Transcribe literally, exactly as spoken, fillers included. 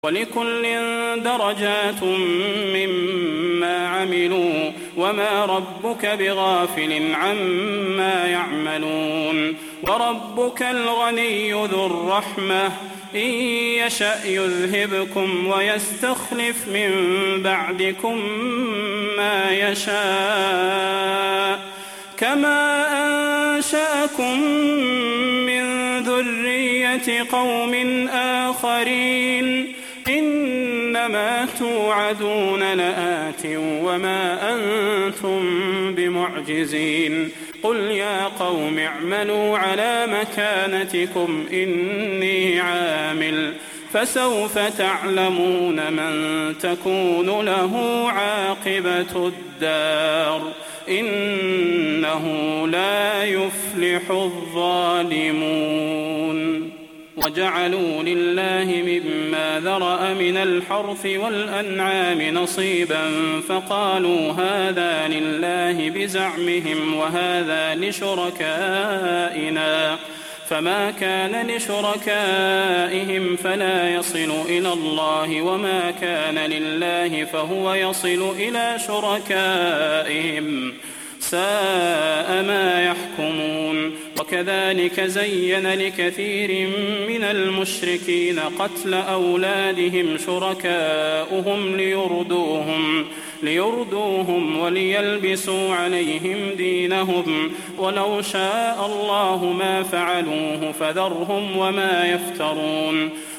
ولكل درجات مما عملوا وما ربك بغافل عما يعملون وربك الغني ذو الرحمة إن يشأ يذهبكم ويستخلف من بعدكم ما يشاء كما أنشأكم من ذرية قوم آخرين إنما توعدون لآت وما أنتم بمعجزين قل يا قوم اعملوا على مكانتكم إني عامل فسوف تعلمون من تكون له عاقبة الدار إنه لا يفلح الظالمون وجعلوا لله مما ذرأ من الحرث والأنعام نصيبا فقالوا هذا لله بزعمهم وهذا لشركائنا فما كان لشركائهم فلا يصل إلى الله وما كان لله فهو يصل إلى شركائهم ساء ما يحكمون وكذلك زين لكثير من المشركين قتل أولادهم شركاؤهم ليردوهم ليردوهم وليلبسوا عليهم دينهم ولو شاء الله ما فعلوه فذرهم وما يفترون